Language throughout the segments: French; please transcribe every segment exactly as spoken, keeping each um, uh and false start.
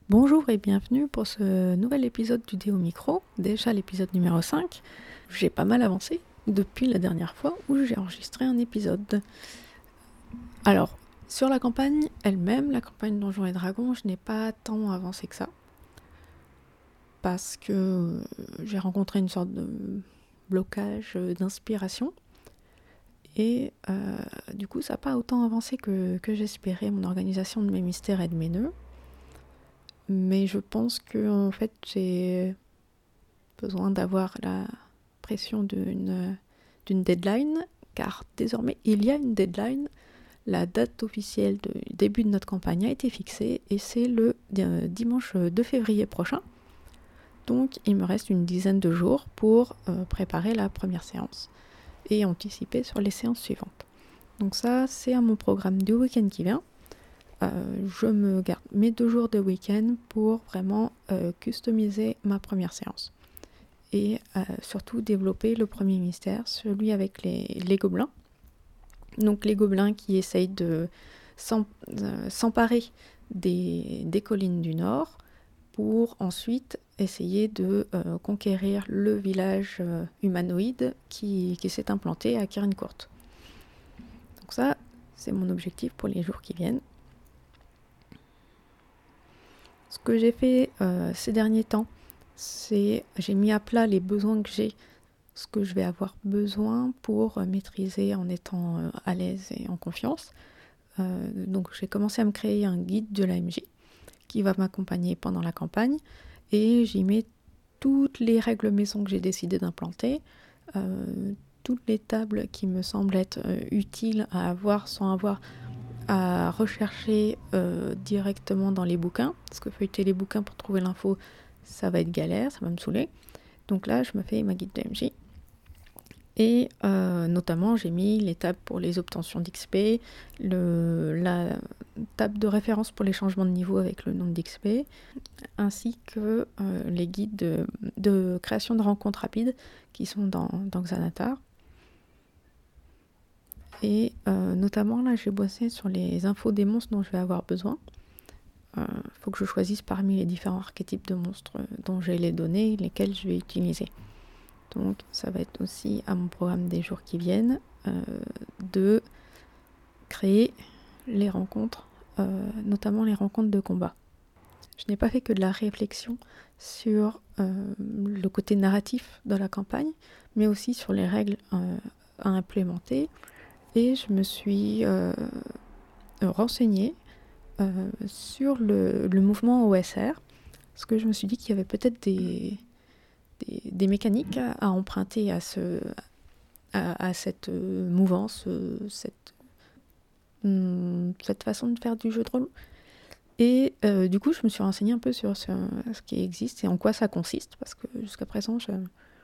Bonjour et bienvenue pour ce nouvel épisode du Déo Micro, déjà l'épisode numéro cinq. J'ai pas mal avancé depuis la dernière fois où j'ai enregistré un épisode. Alors, sur la campagne elle-même, la campagne Donjons et Dragons, je n'ai pas tant avancé que ça. Parce que j'ai rencontré une sorte de blocage d'inspiration. Et euh, du coup, ça n'a pas autant avancé que, que j'espérais, mon organisation de mes mystères et de mes nœuds. Mais je pense que en fait, j'ai besoin d'avoir la pression d'une, d'une deadline, car désormais il y a une deadline. La date officielle de début de notre campagne a été fixée et c'est le euh, dimanche deux février prochain. Donc il me reste une dizaine de jours pour euh, préparer la première séance et anticiper sur les séances suivantes. Donc ça, c'est à mon programme du week-end qui vient. Euh, je me garde mes deux jours de week-end pour vraiment euh, customiser ma première séance. Et euh, surtout développer le premier mystère, celui avec les, les gobelins. Donc les gobelins qui essayent de s'em, euh, s'emparer des, des collines du nord pour ensuite essayer de euh, conquérir le village euh, humanoïde qui, qui s'est implanté à Kirin-Court. Donc ça, c'est mon objectif pour les jours qui viennent. Ce que j'ai fait euh, ces derniers temps, c'est j'ai mis à plat les besoins que j'ai, ce que je vais avoir besoin pour euh, maîtriser en étant euh, à l'aise et en confiance. Euh, donc j'ai commencé à me créer un guide de l'A M J qui va m'accompagner pendant la campagne et j'y mets toutes les règles maison que j'ai décidé d'implanter, euh, toutes les tables qui me semblent être euh, utiles à avoir sans avoir à rechercher euh, directement dans les bouquins, parce que feuilleter les bouquins pour trouver l'info, ça va être galère, ça va me saouler. Donc là, je me fais ma guide de M J. Et euh, notamment, j'ai mis les tables pour les obtentions d'X P, le, la table de référence pour les changements de niveau avec le nombre d'X P, ainsi que euh, les guides de, de création de rencontres rapides qui sont dans, dans Xanatar. Et euh, notamment, là, j'ai bossé sur les infos des monstres dont je vais avoir besoin. Il euh, faut que je choisisse parmi les différents archétypes de monstres dont j'ai les données, lesquels je vais utiliser. Donc, ça va être aussi à mon programme des jours qui viennent euh, de créer les rencontres, euh, notamment les rencontres de combat. Je n'ai pas fait que de la réflexion sur euh, le côté narratif de la campagne, mais aussi sur les règles euh, à implémenter. Et je me suis euh, renseignée euh, sur le, le mouvement O S R, parce que je me suis dit qu'il y avait peut-être des, des, des mécaniques à, à emprunter à, ce, à, à cette euh, mouvance, euh, cette, hum, cette façon de faire du jeu de rôle. Et euh, du coup, je me suis renseignée un peu sur ce, ce qui existe et en quoi ça consiste, parce que jusqu'à présent, je,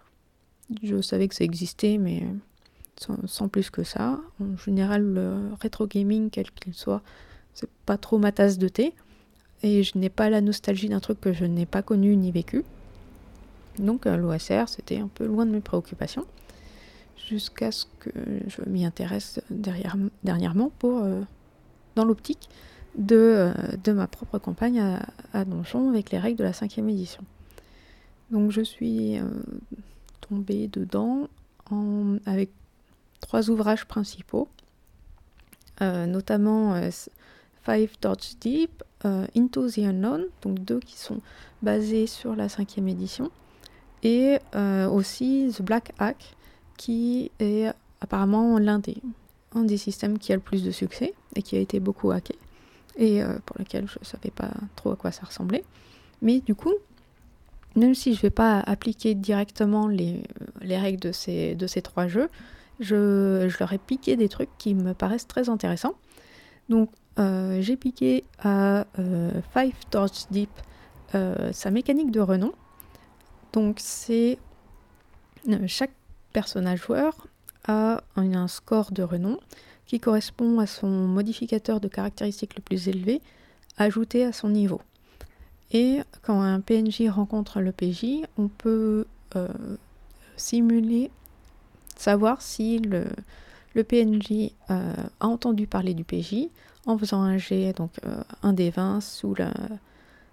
je savais que ça existait, mais sans, sans plus que ça. En général, le rétro gaming, quel qu'il soit, c'est pas trop ma tasse de thé. Et je n'ai pas la nostalgie d'un truc que je n'ai pas connu ni vécu. Donc euh, l'O S R, c'était un peu loin de mes préoccupations. Jusqu'à ce que je m'y intéresse derrière, dernièrement pour, euh, dans l'optique de, euh, de ma propre campagne à, à Donjon avec les règles de la cinquième édition. Donc je suis euh, tombée dedans en, avec trois ouvrages principaux, euh, notamment euh, Five Torch Deep, euh, Into the Unknown, donc deux qui sont basés sur la cinquième édition, et euh, aussi The Black Hack, qui est apparemment l'un des, un des systèmes qui a le plus de succès et qui a été beaucoup hacké, et euh, pour lequel je ne savais pas trop à quoi ça ressemblait. Mais du coup, même si je ne vais pas appliquer directement les, les règles de ces, de ces trois jeux, je, je leur ai piqué des trucs qui me paraissent très intéressants. Donc, euh, j'ai piqué à euh, Five Torch Deep euh, sa mécanique de renom. Donc, c'est euh, chaque personnage joueur a un, un score de renom qui correspond à son modificateur de caractéristiques le plus élevé ajouté à son niveau. Et quand un P N J rencontre le P J, on peut euh, simuler, savoir si le, le P N J euh, a entendu parler du P J en faisant un jet, donc euh, un des vingt sous la,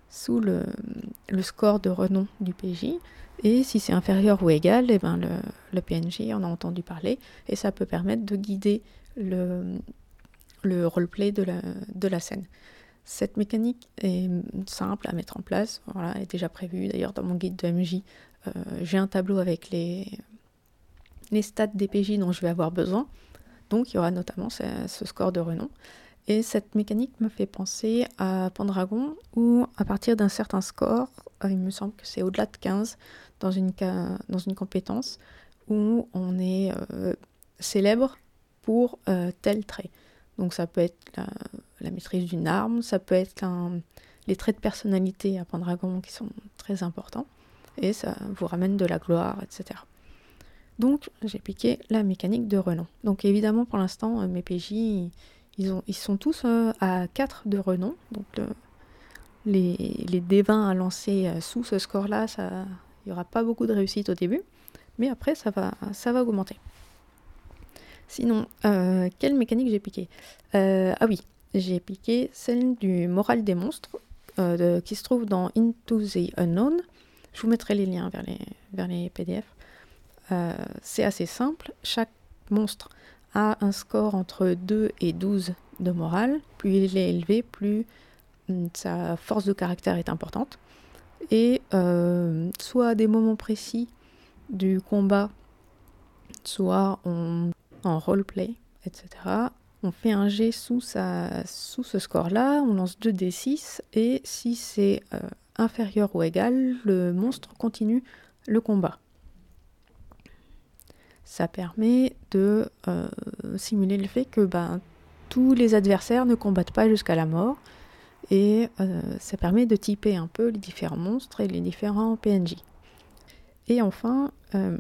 sous le, le score de renom du P J. Et si c'est inférieur ou égal, eh ben le, le P N J en a entendu parler. Et ça peut permettre de guider le, le roleplay de la, de la scène. Cette mécanique est simple à mettre en place, voilà, elle est déjà prévue. D'ailleurs, dans mon guide de M J, euh, j'ai un tableau avec les, les stats des P J dont je vais avoir besoin. Donc, il y aura notamment ce, ce score de renom. Et cette mécanique me fait penser à Pendragon, où à partir d'un certain score, euh, il me semble que c'est au-delà de quinze, dans une, dans une compétence, où on est euh, célèbre pour euh, tel trait. Donc ça peut être la, la maîtrise d'une arme, ça peut être un, les traits de personnalité à Pendragon qui sont très importants, et ça vous ramène de la gloire, et cetera. Donc j'ai piqué la mécanique de renom. Donc évidemment pour l'instant euh, mes P J ils, ont, ils sont tous euh, à quatre de renom, donc le, les, les D vingt à lancer euh, sous ce score-là, il n'y aura pas beaucoup de réussite au début, mais après ça va, ça va augmenter. Sinon, euh, quelle mécanique j'ai piqué euh, Ah oui, j'ai piqué celle du moral des monstres, euh, de, qui se trouve dans Into the Unknown. Je vous mettrai les liens vers les, vers les P D F. Euh, c'est assez simple. Chaque monstre a un score entre deux et douze de morale. Plus il est élevé, plus hum, sa force de caractère est importante. Et euh, soit à des moments précis du combat, soit on... en roleplay, et cetera. On fait un jet sous, sa, sous ce score-là, on lance deux d six, et si c'est euh, inférieur ou égal, le monstre continue le combat. Ça permet de euh, simuler le fait que ben, tous les adversaires ne combattent pas jusqu'à la mort, et euh, ça permet de typer un peu les différents monstres et les différents P N J. Et enfin... Euh,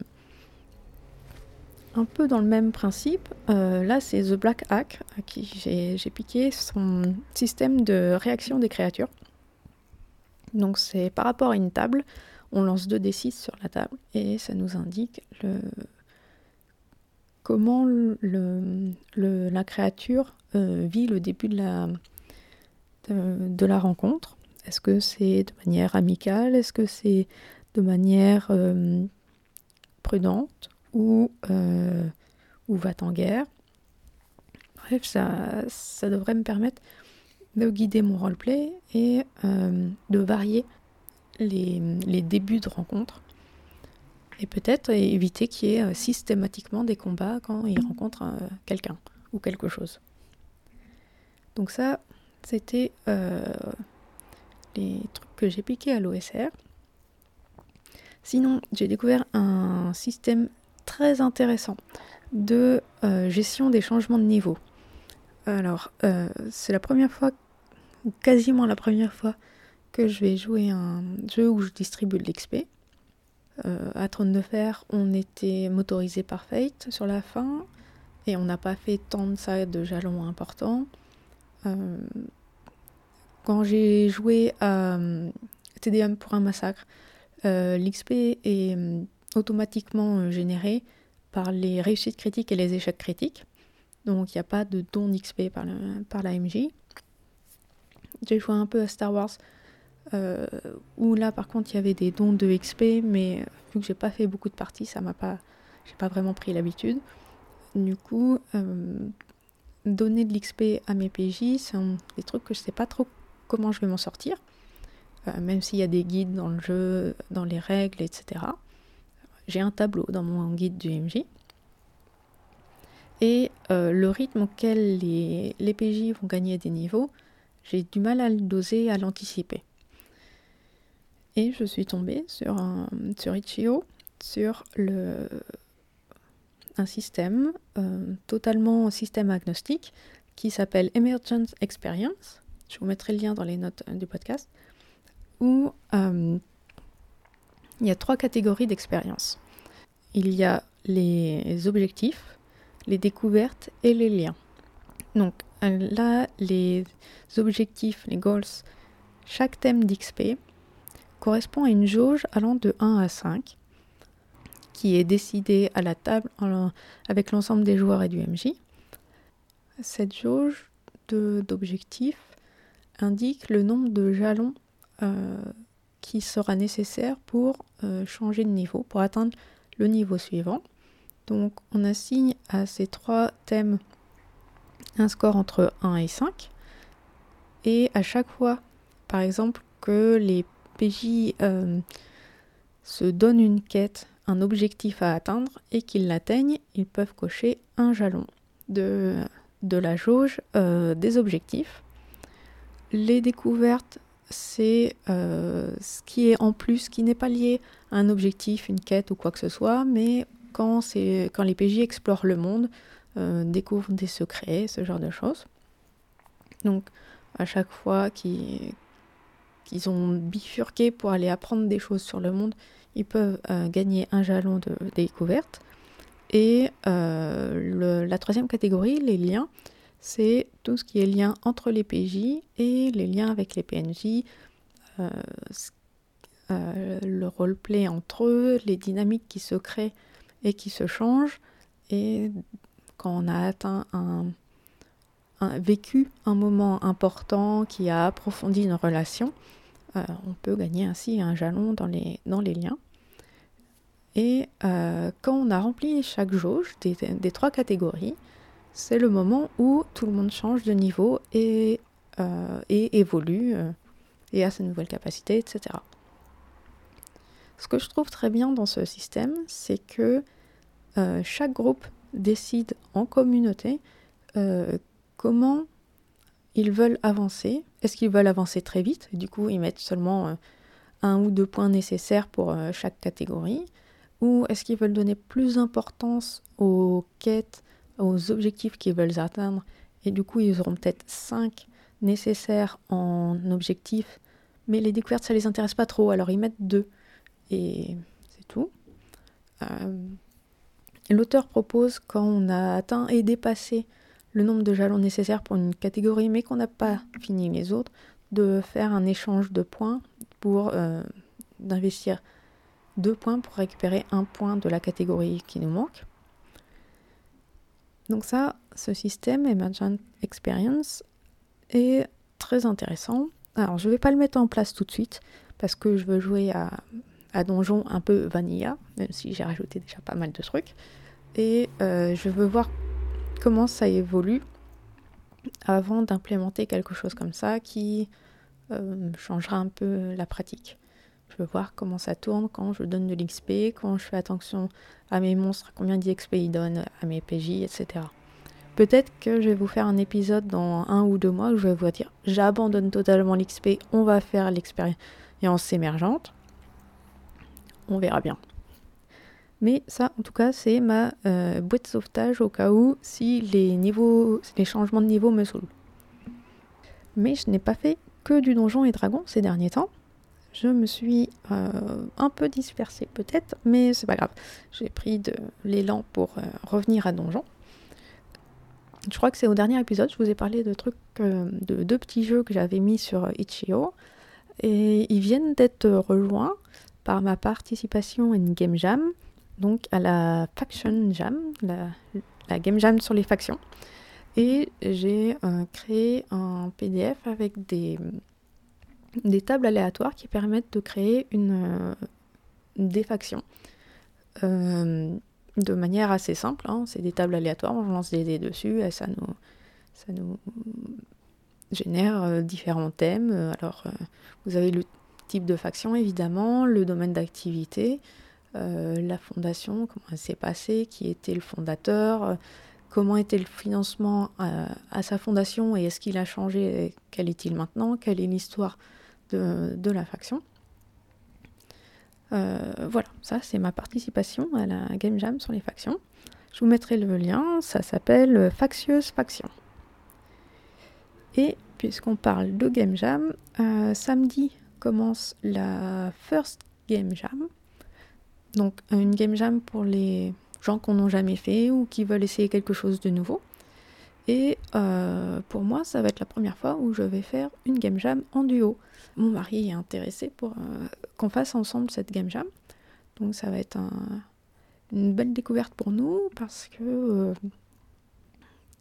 un peu dans le même principe, euh, là c'est The Black Hack, à qui j'ai, j'ai piqué son système de réaction des créatures. Donc c'est par rapport à une table, on lance deux d six sur la table et ça nous indique le... comment le, le, la créature euh, vit le début de la, de, de la rencontre. Est-ce que c'est de manière amicale? Est-ce que c'est de manière euh, prudente? Ou, euh, ou va-t-en guerre. Bref, ça, ça devrait me permettre de guider mon roleplay et euh, de varier les, les débuts de rencontre. Et peut-être éviter qu'il y ait systématiquement des combats quand il rencontre euh, quelqu'un ou quelque chose. Donc ça, c'était euh, les trucs que j'ai piqués à l'O S R. Sinon, j'ai découvert un système très intéressant de euh, gestion des changements de niveau. Alors, euh, c'est la première fois, ou quasiment la première fois, que je vais jouer un jeu où je distribue de l'X P. Euh, à Trône de Fer, on était motorisé par Fate sur la fin, et on n'a pas fait tant de ça de jalons importants. Euh, quand j'ai joué à euh, T D M pour un massacre, euh, l'X P est euh, automatiquement euh, généré par les réussites critiques et les échecs critiques. Donc il n'y a pas de don d'X P par, le, par la M J. J'ai joué un peu à Star Wars, euh, où là par contre il y avait des dons de X P, mais vu que j'ai pas fait beaucoup de parties, ça m'a pas, j'ai pas vraiment pris l'habitude. Du coup, euh, donner de l'X P à mes P J, c'est un, des trucs que je sais pas trop comment je vais m'en sortir, euh, même s'il y a des guides dans le jeu, dans les règles, et cetera. J'ai un tableau dans mon guide du M J. Et euh, le rythme auquel les, les P J vont gagner des niveaux, j'ai du mal à le doser, à l'anticiper. Et je suis tombée sur, un, sur itch point io, sur le, un système, euh, totalement système agnostique, qui s'appelle Emergent Experience. Je vous mettrai le lien dans les notes du podcast, où euh, il y a trois catégories d'expérience. Il y a les objectifs, les découvertes et les liens. Donc là, les objectifs, les goals, chaque thème d'X P correspond à une jauge allant de un à cinq, qui est décidée à la table en, avec l'ensemble des joueurs et du M J. Cette jauge de, d'objectifs indique le nombre de jalons euh, qui sera nécessaire pour euh, changer de niveau, pour atteindre le niveau suivant. Donc on assigne à ces trois thèmes un score entre un et cinq. Et à chaque fois, par exemple, que les P J euh, se donnent une quête, un objectif à atteindre et qu'ils l'atteignent, ils peuvent cocher un jalon de, de la jauge euh, des objectifs. Les découvertes, c'est euh, ce qui est en plus, qui n'est pas lié à un objectif, une quête ou quoi que ce soit, mais quand, c'est, quand les P J explorent le monde, euh, découvrent des secrets, ce genre de choses. Donc, à chaque fois qu'ils, qu'ils ont bifurqué pour aller apprendre des choses sur le monde, ils peuvent euh, gagner un jalon de découverte. Et euh, le, la troisième catégorie, les liens, c'est tout ce qui est lien entre les P J et les liens avec les P N J, euh, euh, le roleplay entre eux, les dynamiques qui se créent et qui se changent. Et quand on a atteint un, un vécu un moment important qui a approfondi une relation, euh, on peut gagner ainsi un jalon dans les, dans les liens. Et euh, quand on a rempli chaque jauge des, des trois catégories, c'est le moment où tout le monde change de niveau et, euh, et évolue euh, et a ses nouvelles capacités, et cetera. Ce que je trouve très bien dans ce système, c'est que euh, chaque groupe décide en communauté euh, comment ils veulent avancer. Est-ce qu'ils veulent avancer très vite ? Du coup, ils mettent seulement euh, un ou deux points nécessaires pour euh, chaque catégorie. Ou est-ce qu'ils veulent donner plus d'importance aux quêtes, aux objectifs qu'ils veulent atteindre, et du coup ils auront peut-être cinq nécessaires en objectifs, mais les découvertes ça les intéresse pas trop, alors ils mettent deux, et c'est tout. Euh, l'auteur propose, quand on a atteint et dépassé le nombre de jalons nécessaires pour une catégorie, mais qu'on n'a pas fini les autres, de faire un échange de points pour euh, d'investir deux points pour récupérer un point de la catégorie qui nous manque. Donc ça, ce système Emergent Experience est très intéressant. Alors je ne vais pas le mettre en place tout de suite parce que je veux jouer à, à Donjon un peu vanilla, même si j'ai rajouté déjà pas mal de trucs. Et euh, je veux voir comment ça évolue avant d'implémenter quelque chose comme ça qui euh, changera un peu la pratique. Je veux voir comment ça tourne quand je donne de l'X P, quand je fais attention à mes monstres, combien d'X P ils donnent à mes P J, et cetera. Peut-être que je vais vous faire un épisode dans un ou deux mois où je vais vous dire j'abandonne totalement l'X P, on va faire l'expérience émergente. On verra bien. Mais ça, en tout cas, c'est ma euh, boîte de sauvetage au cas où si les niveaux, les changements de niveau me saoulent. Mais je n'ai pas fait que du Donjon et Dragon ces derniers temps. Je me suis euh, un peu dispersée peut-être, mais c'est pas grave. J'ai pris de l'élan pour euh, revenir à Donjon. Je crois que c'est au dernier épisode, je vous ai parlé de trucs, euh, de deux petits jeux que j'avais mis sur itch point i o. Et ils viennent d'être rejoints par ma participation à une game jam, donc à la Faction Jam, la, la game jam sur les factions. Et j'ai euh, créé un P D F avec des... des tables aléatoires qui permettent de créer une, euh, des factions euh, de manière assez simple. Hein. C'est des tables aléatoires, on lance des dés dessus et ça nous, ça nous génère euh, différents thèmes. Alors, euh, vous avez le type de faction évidemment, le domaine d'activité, euh, la fondation, comment elle s'est passée, qui était le fondateur, euh, comment était le financement à, à sa fondation et est-ce qu'il a changé, et quel est-il maintenant, quelle est l'histoire De, de la faction. Euh, voilà, ça c'est ma participation à la Game Jam sur les factions. Je vous mettrai le lien, ça s'appelle Factieuse Faction. Et puisqu'on parle de Game Jam, euh, samedi commence la First Game Jam. Donc une Game Jam pour les gens qui n'ont jamais fait ou qui veulent essayer quelque chose de nouveau. Et euh, pour moi, ça va être la première fois où je vais faire une game jam en duo. Mon mari est intéressé pour euh, qu'on fasse ensemble cette game jam. Donc ça va être un, une belle découverte pour nous parce que euh,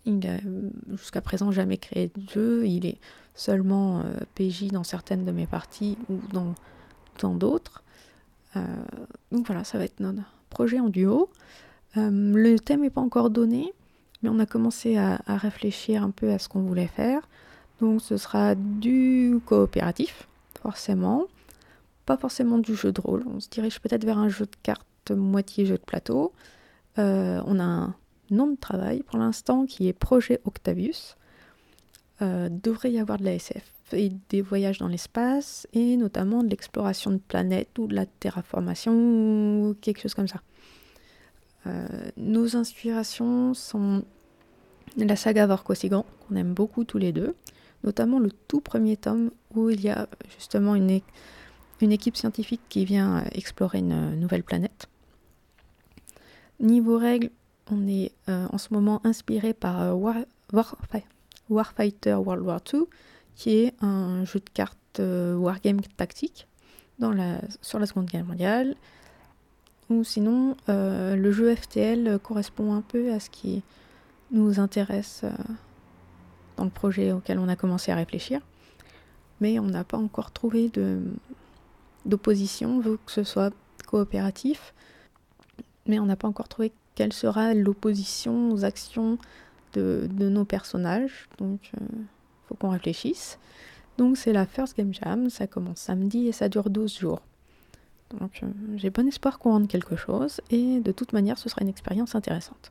il n'a jusqu'à présent jamais créé de jeu, il est seulement euh, P J dans certaines de mes parties ou dans, dans d'autres. Euh, donc voilà, ça va être notre projet en duo. Euh, le thème n'est pas encore donné, mais on a commencé à, à réfléchir un peu à ce qu'on voulait faire. Donc ce sera du coopératif, forcément. Pas forcément du jeu de rôle. On se dirige peut-être vers un jeu de cartes moitié jeu de plateau. Euh, on a un nom de travail pour l'instant qui est Projet Octavius. Euh, devrait y avoir de la S F et des voyages dans l'espace et notamment de l'exploration de planètes ou de la terraformation ou quelque chose comme ça. Euh, nos inspirations sont la saga Vorkosigan, qu'on aime beaucoup tous les deux, notamment le tout premier tome où il y a justement une, é- une équipe scientifique qui vient explorer une nouvelle planète. Niveau règles, on est euh, en ce moment inspiré par euh, War, War, Warfighter World War deux, qui est un jeu de cartes euh, wargame tactique dans la, sur la Seconde Guerre mondiale. Ou sinon, euh, le jeu F T L correspond un peu à ce qui nous intéresse euh, dans le projet auquel on a commencé à réfléchir. Mais on n'a pas encore trouvé de, d'opposition, vu que ce soit coopératif. Mais on n'a pas encore trouvé quelle sera l'opposition aux actions de, de nos personnages. Donc, il euh, faut qu'on réfléchisse. Donc, c'est la First Game Jam. Ça commence samedi et ça dure douze jours. Donc, euh, j'ai bon espoir qu'on rende quelque chose. Et de toute manière, ce sera une expérience intéressante.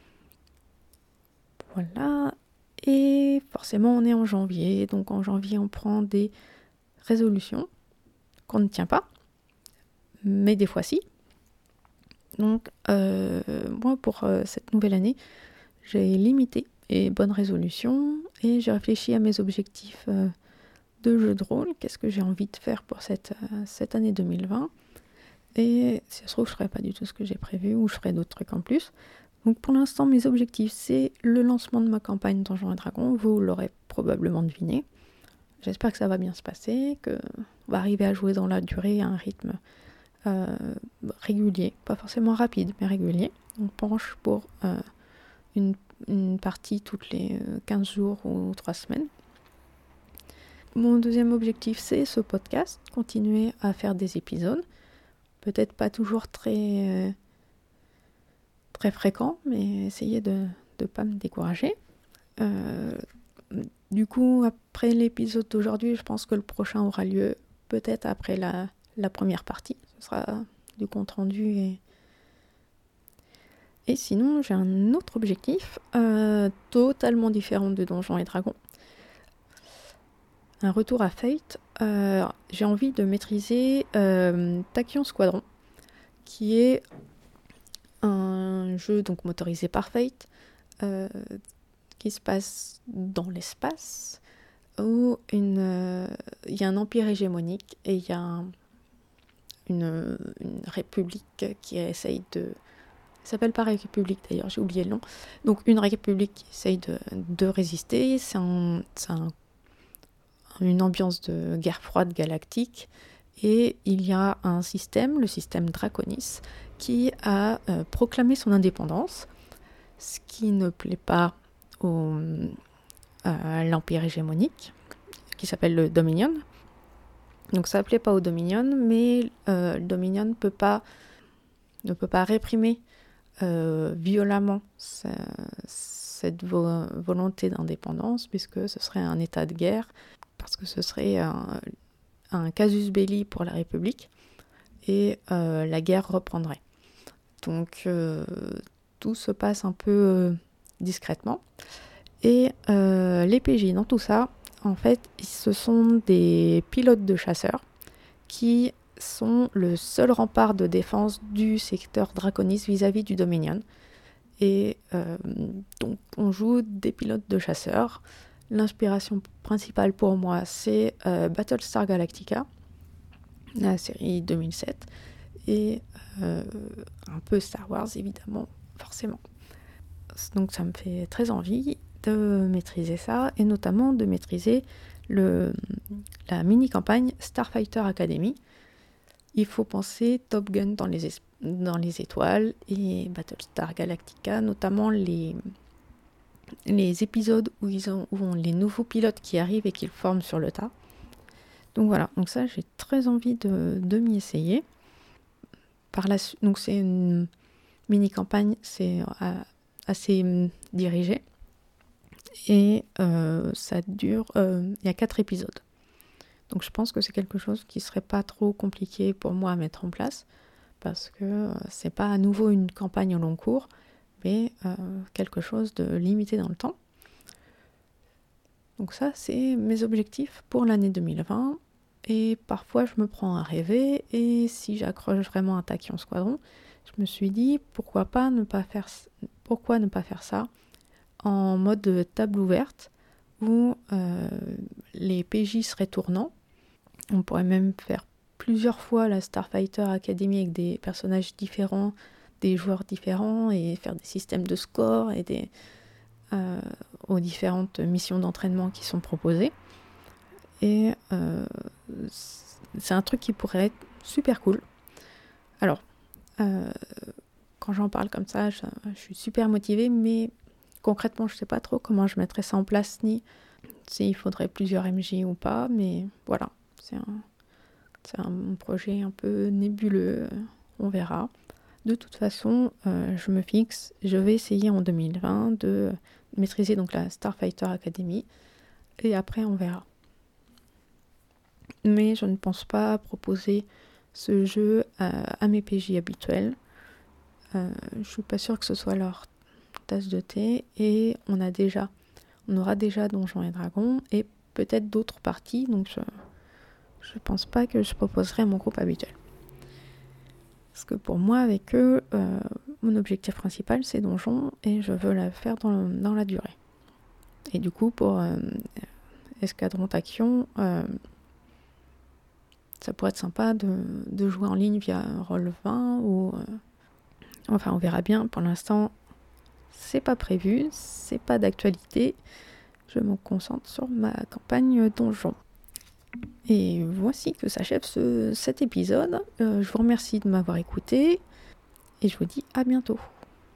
Voilà. Et forcément, on est en janvier. Donc, en janvier, on prend des résolutions qu'on ne tient pas. Mais des fois, si. Donc, euh, moi, pour euh, cette nouvelle année, j'ai limité et bonne résolution et j'ai réfléchi à mes objectifs euh, de jeu de rôle. Qu'est-ce que j'ai envie de faire pour cette, euh, cette année deux mille vingt. Et si ça se trouve, je ne ferai pas du tout ce que j'ai prévu ou je ferai d'autres trucs en plus. Donc, pour l'instant, mes objectifs, c'est le lancement de ma campagne Donjons et Dragons. Vous l'aurez probablement deviné. J'espère que ça va bien se passer, qu'on va arriver à jouer dans la durée à un rythme Euh, régulier, pas forcément rapide, mais régulier. On penche pour euh, une, une partie toutes les quinze jours ou trois semaines. Mon deuxième objectif, c'est ce podcast, continuer à faire des épisodes. Peut-être pas toujours très, euh, très fréquents, mais essayer de ne pas me décourager. Euh, du coup, après l'épisode d'aujourd'hui, je pense que le prochain aura lieu peut-être après la, la première partie. Ce sera du compte rendu. Et, et sinon, j'ai un autre objectif euh, totalement différent de Donjons et Dragons. Un retour à Fate. Euh, j'ai envie de maîtriser euh, Tachyon Squadron, qui est un jeu donc motorisé par Fate, euh, qui se passe dans l'espace, où il euh, y a un empire hégémonique et il y a un Une, une république qui essaye de... Ça s'appelle pas république d'ailleurs, j'ai oublié le nom. Donc une république qui essaye de, de résister. C'est, un, c'est un, une ambiance de guerre froide galactique. Et il y a un système, le système Draconis, qui a euh, proclamé son indépendance, ce qui ne plaît pas au, à l'empire hégémonique, qui s'appelle le Dominion. Donc ça ne plaît pas au Dominion, mais euh, le Dominion peut pas, ne peut pas réprimer euh, violemment sa, cette vo- volonté d'indépendance, puisque ce serait un état de guerre, parce que ce serait un, un casus belli pour la République, et euh, la guerre reprendrait. Donc euh, tout se passe un peu euh, discrètement. Et euh, les P J dans tout ça, en fait, ce sont des pilotes de chasseurs qui sont le seul rempart de défense du secteur Draconis vis-à-vis du Dominion. Et euh, donc, on joue des pilotes de chasseurs. L'inspiration principale pour moi, c'est euh, Battlestar Galactica, la série deux mille sept, et euh, un peu Star Wars, évidemment, forcément. Donc, ça me fait très envie de maîtriser ça, et notamment de maîtriser le, la mini-campagne Starfighter Academy. Il faut penser Top Gun dans les, es- dans les étoiles et Battlestar Galactica, notamment les, les épisodes où ils ont, où ont les nouveaux pilotes qui arrivent et qu'ils forment sur le tas. Donc voilà, donc ça j'ai très envie de, de m'y essayer. Par la, donc c'est une mini-campagne, c'est euh, assez euh, dirigé. Et euh, ça dure, il euh, y a quatre épisodes. Donc je pense que c'est quelque chose qui serait pas trop compliqué pour moi à mettre en place, parce que euh, c'est pas à nouveau une campagne au long cours, mais euh, quelque chose de limité dans le temps. Donc ça, c'est mes objectifs pour l'année deux mille vingt. Et parfois, je me prends à rêver, et si j'accroche vraiment un Tachyon Squadron, je me suis dit, pourquoi pas ne pas faire, pourquoi ne pas faire ça en mode table ouverte, où euh, les P J seraient tournants. On pourrait même faire plusieurs fois la Starfighter Academy avec des personnages différents, des joueurs différents, et faire des systèmes de score et des, euh, aux différentes missions d'entraînement qui sont proposées. Et euh, c'est un truc qui pourrait être super cool. Alors, euh, quand j'en parle comme ça, je, je suis super motivée, mais concrètement, je ne sais pas trop comment je mettrais ça en place, ni s'il faudrait plusieurs M J ou pas, mais voilà, c'est un, c'est un projet un peu nébuleux, on verra. De toute façon, euh, je me fixe, je vais essayer en deux mille vingt de maîtriser donc la Starfighter Academy, et après on verra. Mais je ne pense pas proposer ce jeu à, à mes P J habituels. Euh, je suis pas sûre que ce soit leur tasse de thé, et on a déjà, on aura déjà Donjons et Dragons et peut-être d'autres parties, donc je, je pense pas que je proposerai à mon groupe habituel. Parce que pour moi, avec eux, euh, mon objectif principal c'est Donjons, et je veux la faire dans, dans la durée. Et du coup, pour euh, Escadron Tachyon, euh, ça pourrait être sympa de, de jouer en ligne via roll vingt ou... Euh, enfin, on verra bien. Pour l'instant, c'est pas prévu, c'est pas d'actualité. Je me concentre sur ma campagne donjon. Et voici que s'achève ce, cet épisode. Euh, je vous remercie de m'avoir écouté et je vous dis à bientôt.